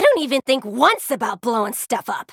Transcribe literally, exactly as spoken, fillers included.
don't even think once about blowing stuff up.